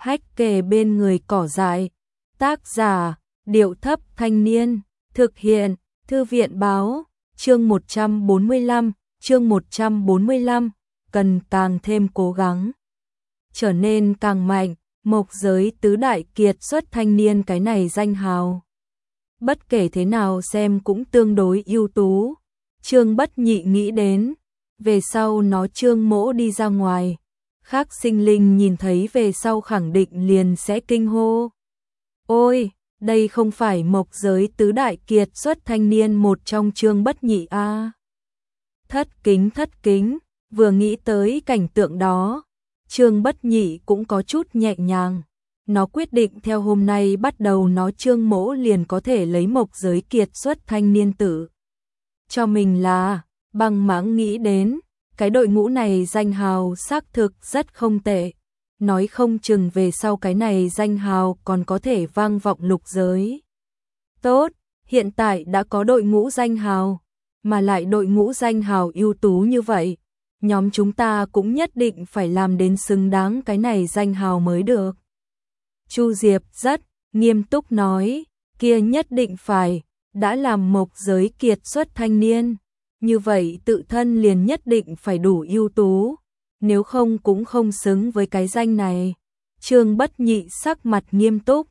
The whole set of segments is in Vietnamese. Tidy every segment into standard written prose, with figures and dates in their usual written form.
hách kề bên người cỏ dại. Tác giả, Điệu Thấp Thanh Niên, thực hiện, Thư viện Báo, chương 145, cần càng thêm cố gắng. Trở nên càng mạnh, mộc giới tứ đại kiệt xuất thanh niên cái này danh hào. Bất kể thế nào xem cũng tương đối ưu tú. Trương Bất Nhị nghĩ đến, về sau nó Trương Mỗ đi ra ngoài, khác sinh linh nhìn thấy về sau khẳng định liền sẽ kinh hô. Ôi, đây không phải mộc giới tứ đại kiệt xuất thanh niên một trong Trương Bất Nhị a. Thất kính, vừa nghĩ tới cảnh tượng đó, Trương Bất Nhị cũng có chút nhẹ nhàng. Nó quyết định theo hôm nay bắt đầu nó Trương Mỗ liền có thể lấy mộc giới kiệt xuất thanh niên tử cho mình là. Bằng mãng nghĩ đến, cái đội ngũ này danh hào xác thực rất không tệ. Nói không chừng về sau cái này danh hào còn có thể vang vọng lục giới. Tốt, hiện tại đã có đội ngũ danh hào, mà lại đội ngũ danh hào ưu tú như vậy. Nhóm chúng ta cũng nhất định phải làm đến xứng đáng cái này danh hào mới được. Chu Diệp rất nghiêm túc nói, kia nhất định phải, đã làm mộc giới kiệt xuất thanh niên. Như vậy tự thân liền nhất định phải đủ ưu tú, nếu không cũng không xứng với cái danh này. Trương Bất Nhị sắc mặt nghiêm túc,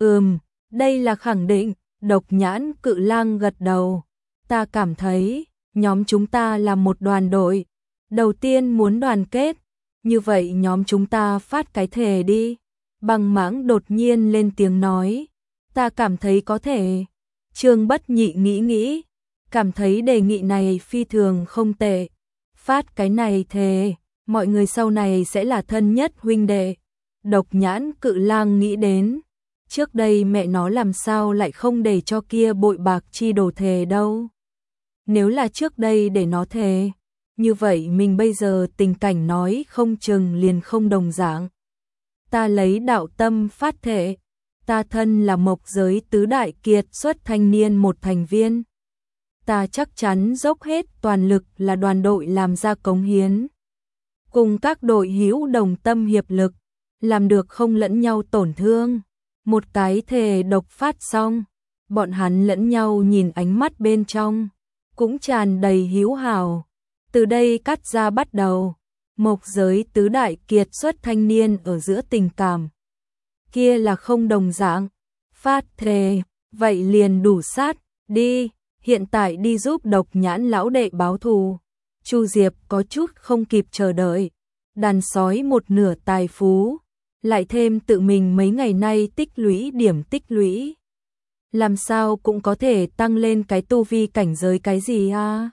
đây là khẳng định. Độc Nhãn Cự Lang gật đầu, ta cảm thấy, nhóm chúng ta là một đoàn đội, đầu tiên muốn đoàn kết, như vậy nhóm chúng ta phát cái thề đi. Bằng mãng đột nhiên lên tiếng nói, ta cảm thấy có thể. Trương Bất Nhị nghĩ, cảm thấy đề nghị này phi thường không tệ. Phát cái này thề, mọi người sau này sẽ là thân nhất huynh đệ. Độc Nhãn Cự Lang nghĩ đến, trước đây mẹ nó làm sao lại không để cho kia bội bạc chi đồ thề đâu. Nếu là trước đây để nó thề, như vậy mình bây giờ tình cảnh nói không chừng liền không đồng dạng. Ta lấy đạo tâm phát thệ, ta thân là mộc giới tứ đại kiệt xuất thanh niên một thành viên. Ta chắc chắn dốc hết toàn lực là đoàn đội làm ra cống hiến. Cùng các đội hữu đồng tâm hiệp lực, làm được không lẫn nhau tổn thương. Một cái thề độc phát xong, bọn hắn lẫn nhau nhìn ánh mắt bên trong, cũng tràn đầy hiếu hảo. Từ đây cắt ra bắt đầu, mộc giới tứ đại kiệt xuất thanh niên ở giữa tình cảm. Kia là không đồng dạng, phát thề, vậy liền đủ sát, đi, hiện tại đi giúp Độc Nhãn lão đệ báo thù. Chu Diệp có chút không kịp chờ đợi, đàn sói một nửa tài phú, lại thêm tự mình mấy ngày nay tích lũy điểm tích lũy. Làm sao cũng có thể tăng lên cái tu vi cảnh giới cái gì a?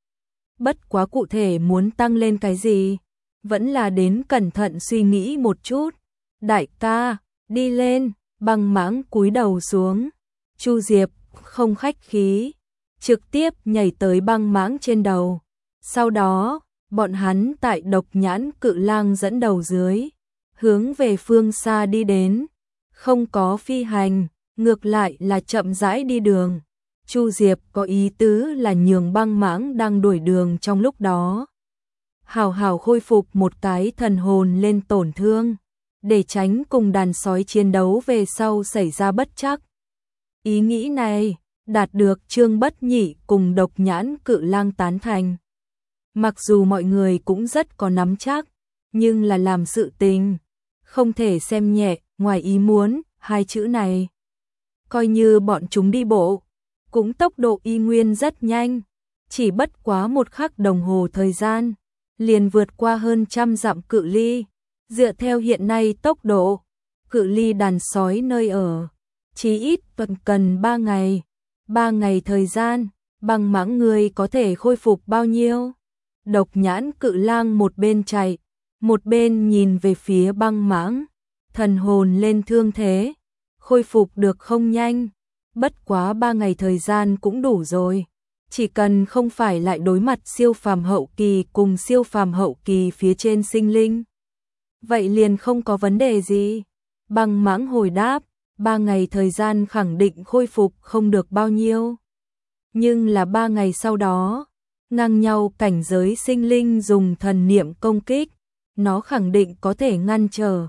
Bất quá cụ thể muốn tăng lên cái gì, vẫn là đến cẩn thận suy nghĩ một chút. Đại ca, đi lên. Bằng mãng cúi đầu xuống. Chu Diệp không khách khí, trực tiếp nhảy tới băng mãng trên đầu. Sau đó, bọn hắn tại Độc Nhãn Cự Lang dẫn đầu dưới, hướng về phương xa đi đến, không có phi hành, ngược lại là chậm rãi đi đường. Chu Diệp có ý tứ là nhường băng mãng đang đuổi đường trong lúc đó hào hào khôi phục một cái thần hồn lên tổn thương, để tránh cùng đàn sói chiến đấu về sau xảy ra bất trắc. Ý nghĩ này đạt được Trương Bất Nhị cùng Độc Nhãn Cự Lang tán thành. Mặc dù mọi người cũng rất có nắm chắc, nhưng là làm sự tình, không thể xem nhẹ, ngoài ý muốn, hai chữ này. Coi như bọn chúng đi bộ, cũng tốc độ y nguyên rất nhanh, chỉ bất quá một khắc đồng hồ thời gian, liền vượt qua hơn 100 dặm cự ly. Dựa theo hiện nay tốc độ, cự ly đàn sói nơi ở, chí ít vẫn cần 3 ngày. 3 ngày thời gian, băng mãng người có thể khôi phục bao nhiêu? Độc Nhãn Cự Lang một bên chạy, một bên nhìn về phía băng mãng, thần hồn lên thương thế, khôi phục được không nhanh, bất quá 3 ngày thời gian cũng đủ rồi. Chỉ cần không phải lại đối mặt siêu phàm hậu kỳ cùng siêu phàm hậu kỳ phía trên sinh linh, vậy liền không có vấn đề gì. Băng mãng hồi đáp, 3 ngày thời gian khẳng định khôi phục không được bao nhiêu. Nhưng là 3 ngày sau đó, ngang nhau cảnh giới sinh linh dùng thần niệm công kích, nó khẳng định có thể ngăn trở.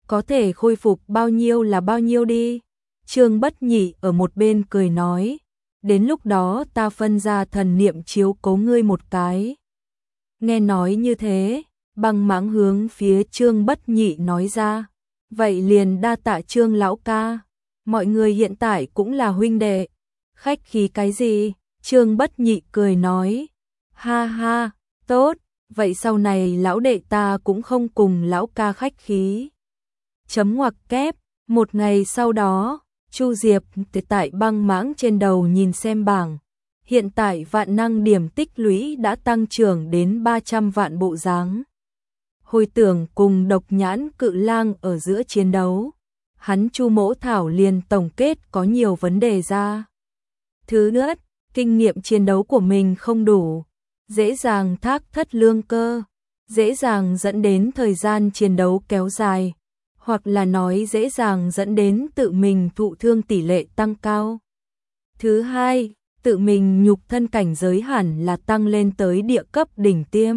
có thể khôi phục bao nhiêu là bao nhiêu đi. Trương Bất Nhị ở một bên cười nói, đến lúc đó ta phân ra thần niệm chiếu cố ngươi một cái. Nghe nói như thế, Băng Mãng hướng phía Trương Bất Nhị nói ra, vậy liền đa tạ Trương lão ca, mọi người hiện tại cũng là huynh đệ, khách khí cái gì? Trương Bất Nhị cười nói, ha ha, tốt, vậy sau này lão đệ ta cũng không cùng lão ca khách khí. Chấm ngoặc kép, một ngày sau đó, Chu Diệp tại Băng Mãng trên đầu nhìn xem bảng, hiện tại vạn năng điểm tích lũy đã tăng trưởng đến 300 vạn bộ dáng. Hồi tưởng cùng Độc Nhãn Cự Lang ở giữa chiến đấu, hắn Chu Mỗ Thảo liền tổng kết có nhiều vấn đề ra. Thứ nhất, kinh nghiệm chiến đấu của mình không đủ, dễ dàng thác thất lương cơ, dễ dàng dẫn đến thời gian chiến đấu kéo dài, hoặc là nói dễ dàng dẫn đến tự mình thụ thương tỷ lệ tăng cao. Thứ hai, tự mình nhục thân cảnh giới hẳn là tăng lên tới địa cấp đỉnh tiêm.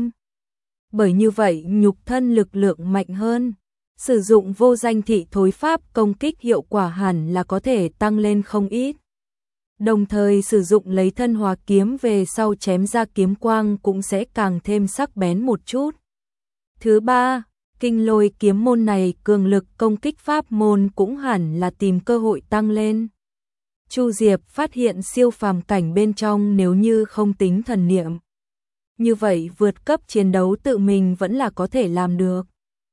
Bởi như vậy nhục thân lực lượng mạnh hơn, sử dụng vô danh thị thối pháp công kích hiệu quả hẳn là có thể tăng lên không ít. Đồng thời sử dụng lấy thân hóa kiếm về sau chém ra kiếm quang cũng sẽ càng thêm sắc bén một chút. Thứ ba, kinh lôi kiếm môn này cường lực công kích pháp môn cũng hẳn là tìm cơ hội tăng lên. Chu Diệp phát hiện siêu phàm cảnh bên trong nếu như không tính thần niệm. Như vậy vượt cấp chiến đấu tự mình vẫn là có thể làm được.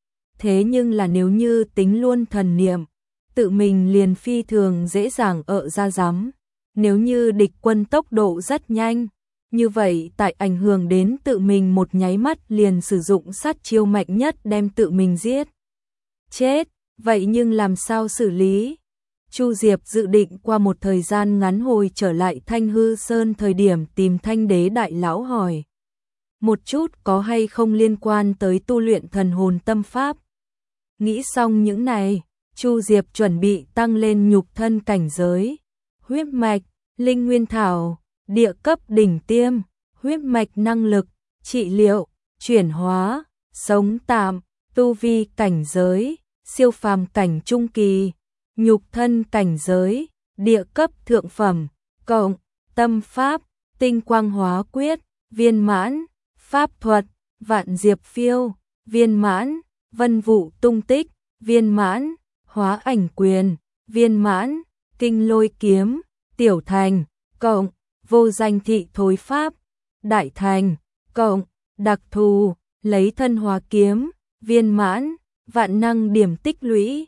Thế nhưng là nếu như tính luôn thần niệm, tự mình liền phi thường dễ dàng ra giám. Nếu như địch quân tốc độ rất nhanh, như vậy tại ảnh hưởng đến tự mình một nháy mắt liền sử dụng sát chiêu mạnh nhất đem tự mình giết. Chết, vậy nhưng làm sao xử lý? Chu Diệp dự định qua một thời gian ngắn hồi trở lại Thanh Hư Sơn thời điểm tìm Thanh Đế Đại Lão hỏi. Một chút có hay không liên quan tới tu luyện thần hồn tâm pháp. Nghĩ xong những này, Chu Diệp chuẩn bị tăng lên nhục thân cảnh giới. Huyết mạch, linh nguyên thảo, địa cấp đỉnh tiêm, huyết mạch năng lực, trị liệu, chuyển hóa, sống tạm, tu vi cảnh giới, siêu phàm cảnh trung kỳ, nhục thân cảnh giới, địa cấp thượng phẩm, cộng, tâm pháp, tinh quang hóa quyết, viên mãn, pháp thuật, vạn diệp phiêu, viên mãn, vân vụ tung tích, viên mãn, hóa ảnh quyền, viên mãn, kinh lôi kiếm, tiểu thành, cộng, vô danh thị thối pháp, đại thành, cộng, đặc thù, lấy thân hóa kiếm, viên mãn, vạn năng điểm tích lũy,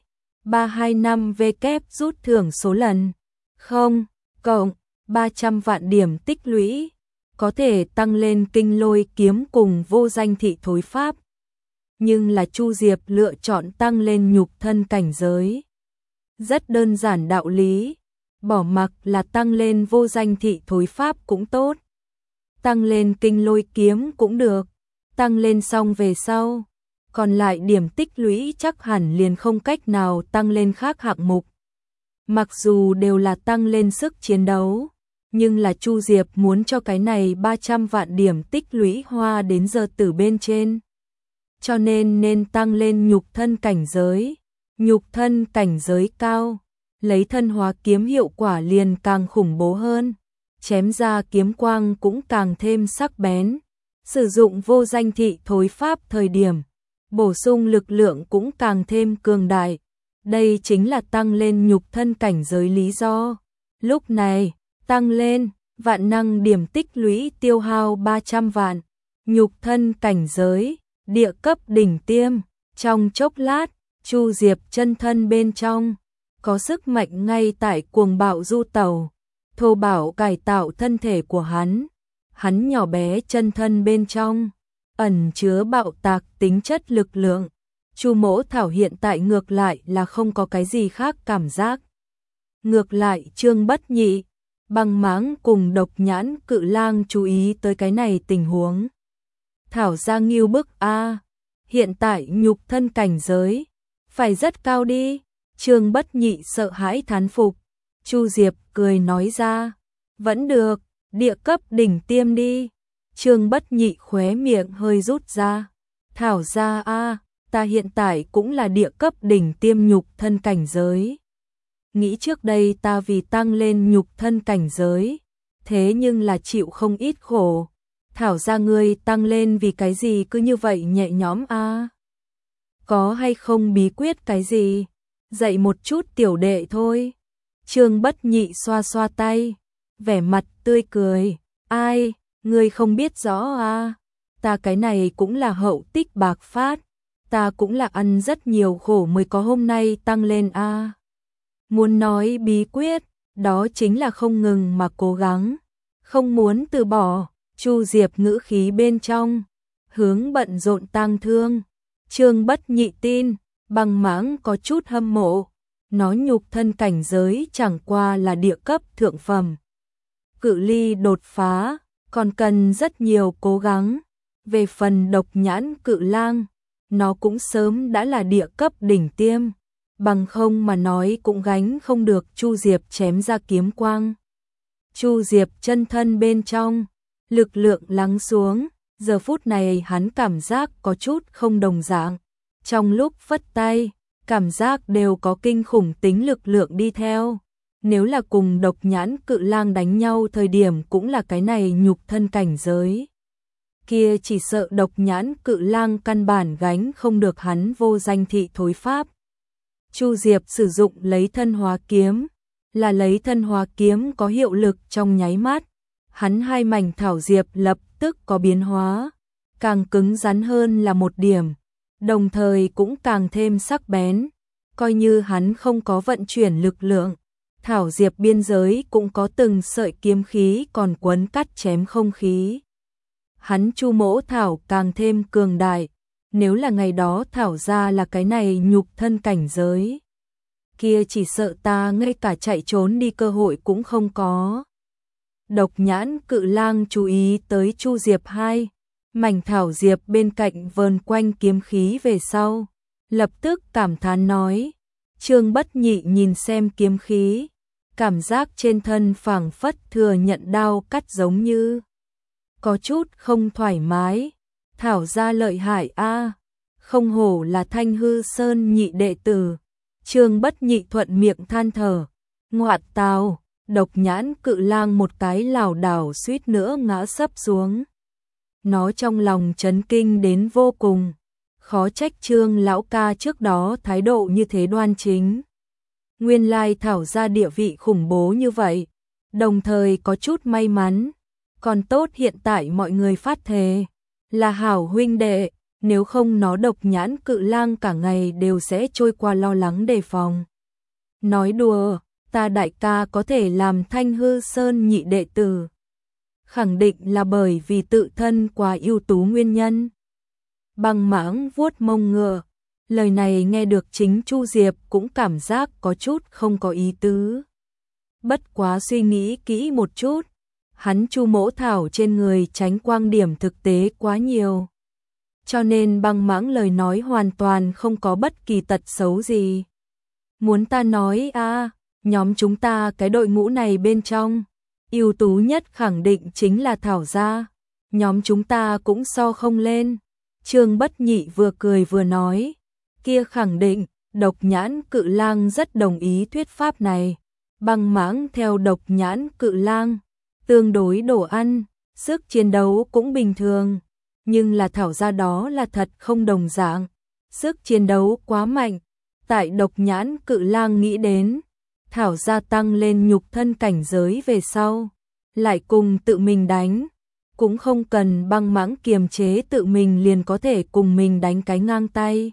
325 W rút thưởng số lần, 0, cộng, 300 vạn điểm tích lũy, có thể tăng lên kinh lôi kiếm cùng vô danh thị thối pháp. Nhưng là Chu Diệp lựa chọn tăng lên nhục thân cảnh giới. Rất đơn giản đạo lý, bỏ mặc là tăng lên vô danh thị thối pháp cũng tốt. Tăng lên kinh lôi kiếm cũng được, tăng lên xong về sau. Còn lại điểm tích lũy chắc hẳn liền không cách nào tăng lên khác hạng mục. Mặc dù đều là tăng lên sức chiến đấu, nhưng là Chu Diệp muốn cho cái này 300 vạn điểm tích lũy hoa đến giờ tử bên trên. Cho nên tăng lên nhục thân cảnh giới. Nhục thân cảnh giới cao, lấy thân hóa kiếm hiệu quả liền càng khủng bố hơn. Chém ra kiếm quang cũng càng thêm sắc bén. Sử dụng vô danh thị thối pháp thời điểm, bổ sung lực lượng cũng càng thêm cường đại. Đây chính là tăng lên nhục thân cảnh giới lý do. Lúc này, tăng lên, vạn năng điểm tích lũy tiêu hao 300 vạn. Nhục thân cảnh giới, địa cấp đỉnh tiêm. Trong chốc lát, Chu Diệp chân thân bên trong, có sức mạnh ngay tại cuồng bạo du tẩu. Thô bạo cải tạo thân thể của hắn. Hắn nhỏ bé chân thân bên trong, ẩn chứa bạo tạc tính chất lực lượng. Chu Mỗ Thảo hiện tại ngược lại là không có cái gì khác cảm giác. Ngược lại Trương Bất Nhị, Băng Mãng cùng Độc Nhãn Cự Lang chú ý tới cái này tình huống. Thảo ra nghiêu bức a, hiện tại nhục thân cảnh giới phải rất cao đi. Trương Bất Nhị sợ hãi thán phục. Chu Diệp cười nói ra, vẫn được, địa cấp đỉnh tiêm đi. Trương Bất Nhị khóe miệng hơi rút ra. Thảo ra a, ta hiện tại cũng là địa cấp đỉnh tiêm nhục thân cảnh giới. Nghĩ trước đây ta vì tăng lên nhục thân cảnh giới, thế nhưng là chịu không ít khổ. Thảo ra ngươi tăng lên vì cái gì cứ như vậy nhẹ nhõm a? Có hay không bí quyết cái gì? Dạy một chút tiểu đệ thôi. Trương Bất Nhị xoa xoa tay, vẻ mặt tươi cười. Ai, ngươi không biết rõ à? Ta cái này cũng là hậu tích bạc phát. Ta cũng là ăn rất nhiều khổ mới có hôm nay tăng lên a. Muốn nói bí quyết, đó chính là không ngừng mà cố gắng, không muốn từ bỏ. Chu Diệp ngữ khí bên trong, hướng bận rộn tang thương. Trương Bất Nhị tin, Băng Mãng có chút hâm mộ. Nó nhục thân cảnh giới chẳng qua là địa cấp thượng phẩm. Cự ly đột phá, còn cần rất nhiều cố gắng. Về phần Độc Nhãn Cự Lang, nó cũng sớm đã là địa cấp đỉnh tiêm. Bằng không mà nói cũng gánh không được Chu Diệp chém ra kiếm quang. Chu Diệp chân thân bên trong, lực lượng lắng xuống, giờ phút này hắn cảm giác có chút không đồng dạng. Trong lúc phất tay, cảm giác đều có kinh khủng tính lực lượng đi theo. Nếu là cùng Độc Nhãn Cự Lang đánh nhau thời điểm cũng là cái này nhục thân cảnh giới. Kia chỉ sợ Độc Nhãn Cự Lang căn bản gánh không được hắn vô danh thị thối pháp. Chu Diệp sử dụng lấy thân hóa kiếm, là lấy thân hóa kiếm có hiệu lực trong nháy mắt. Hắn hai mảnh thảo diệp lập tức có biến hóa, càng cứng rắn hơn là một điểm, đồng thời cũng càng thêm sắc bén. Coi như hắn không có vận chuyển lực lượng, thảo diệp biên giới cũng có từng sợi kiếm khí còn quấn cắt chém không khí. Hắn Chu Mỗ thảo càng thêm cường đại, nếu là ngày đó thảo ra là cái này nhục thân cảnh giới, kia chỉ sợ ta ngay cả chạy trốn đi cơ hội cũng không có. Độc Nhãn Cự Lang chú ý tới Chu Diệp hai mảnh thảo diệp bên cạnh vờn quanh kiếm khí về sau, lập tức cảm thán nói. Trương Bất Nhị nhìn xem kiếm khí, cảm giác trên thân phảng phất thừa nhận đao cắt giống như có chút không thoải mái. Thảo ra lợi hại a, không hổ là Thanh Hư Sơn nhị đệ tử. Trương Bất Nhị thuận miệng than thở. Ngoạt tào, Độc Nhãn Cự Lang một cái lảo đảo suýt nữa ngã sấp xuống. Nó trong lòng chấn kinh đến vô cùng, khó trách Trương lão ca trước đó thái độ như thế đoan chính. Nguyên lai thảo ra địa vị khủng bố như vậy, đồng thời có chút may mắn, còn tốt hiện tại mọi người phát thề là hảo huynh đệ, nếu không nó Độc Nhãn Cự Lang cả ngày đều sẽ trôi qua lo lắng đề phòng. Nói đùa, ta đại ca có thể làm Thanh Hư Sơn nhị đệ tử, khẳng định là bởi vì tự thân quá ưu tú nguyên nhân. Băng Mãng vuốt mông ngựa, lời này nghe được chính Chu Diệp cũng cảm giác có chút không có ý tứ. Bất quá suy nghĩ kỹ một chút, hắn Chu Mỗ thảo trên người tránh quang điểm thực tế quá nhiều, cho nên Băng Mãng lời nói hoàn toàn không có bất kỳ tật xấu gì. Muốn ta nói a, nhóm chúng ta cái đội ngũ này bên trong, ưu tú nhất khẳng định chính là Thảo gia, nhóm chúng ta cũng so không lên. Trương Bất Nhị vừa cười vừa nói, kia khẳng định. Độc Nhãn Cự Lang rất đồng ý thuyết pháp này. Băng Mãng theo Độc Nhãn Cự Lang tương đối đồ ăn, sức chiến đấu cũng bình thường, nhưng là Thảo gia đó là thật không đồng dạng, sức chiến đấu quá mạnh. Tại Độc Nhãn Cự Lang nghĩ đến, Thảo gia tăng lên nhục thân cảnh giới về sau, lại cùng tự mình đánh, cũng không cần Băng Mãng kiềm chế tự mình liền có thể cùng mình đánh cái ngang tay.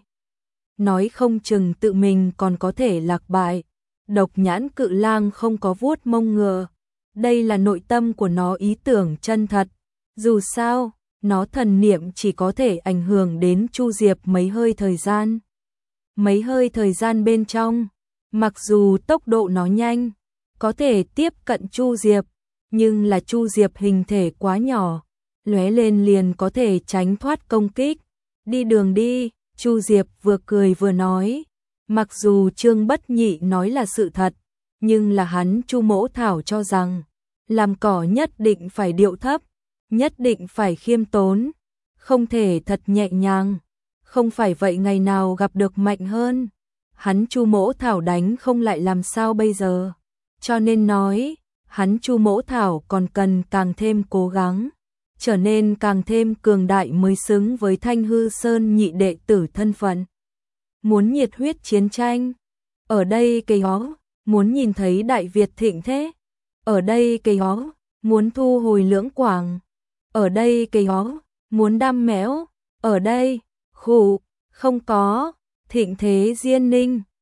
Nói không chừng tự mình còn có thể lạc bại. Độc Nhãn Cự Lang không có vuốt mông ngựa, đây là nội tâm của nó ý tưởng chân thật. Dù sao, nó thần niệm chỉ có thể ảnh hưởng đến Chu Diệp mấy hơi thời gian. Mấy hơi thời gian bên trong, mặc dù tốc độ nó nhanh, có thể tiếp cận Chu Diệp, nhưng là Chu Diệp hình thể quá nhỏ, lóe lên liền có thể tránh thoát công kích. Đi đường đi, Chu Diệp vừa cười vừa nói, mặc dù Trương Bất Nhị nói là sự thật, nhưng là hắn Chu Mỗ thảo cho rằng, làm cỏ nhất định phải điệu thấp, nhất định phải khiêm tốn, không thể thật nhẹ nhàng, Không phải vậy ngày nào gặp được mạnh hơn, hắn Chu Mỗ Thảo đánh không lại làm sao bây giờ? Cho nên nói, hắn Chu Mỗ Thảo còn cần càng thêm cố gắng, trở nên càng thêm cường đại mới xứng với Thanh Hư Sơn nhị đệ tử thân phận. Muốn nhiệt huyết chiến tranh, ở đây cây hó, muốn nhìn thấy Đại Việt thịnh thế, ở đây cây hó, muốn thu hồi Lưỡng Quảng, ở đây cây hó, muốn đam mẽo, ở đây, khụ, không có, thịnh thế Diên Ninh.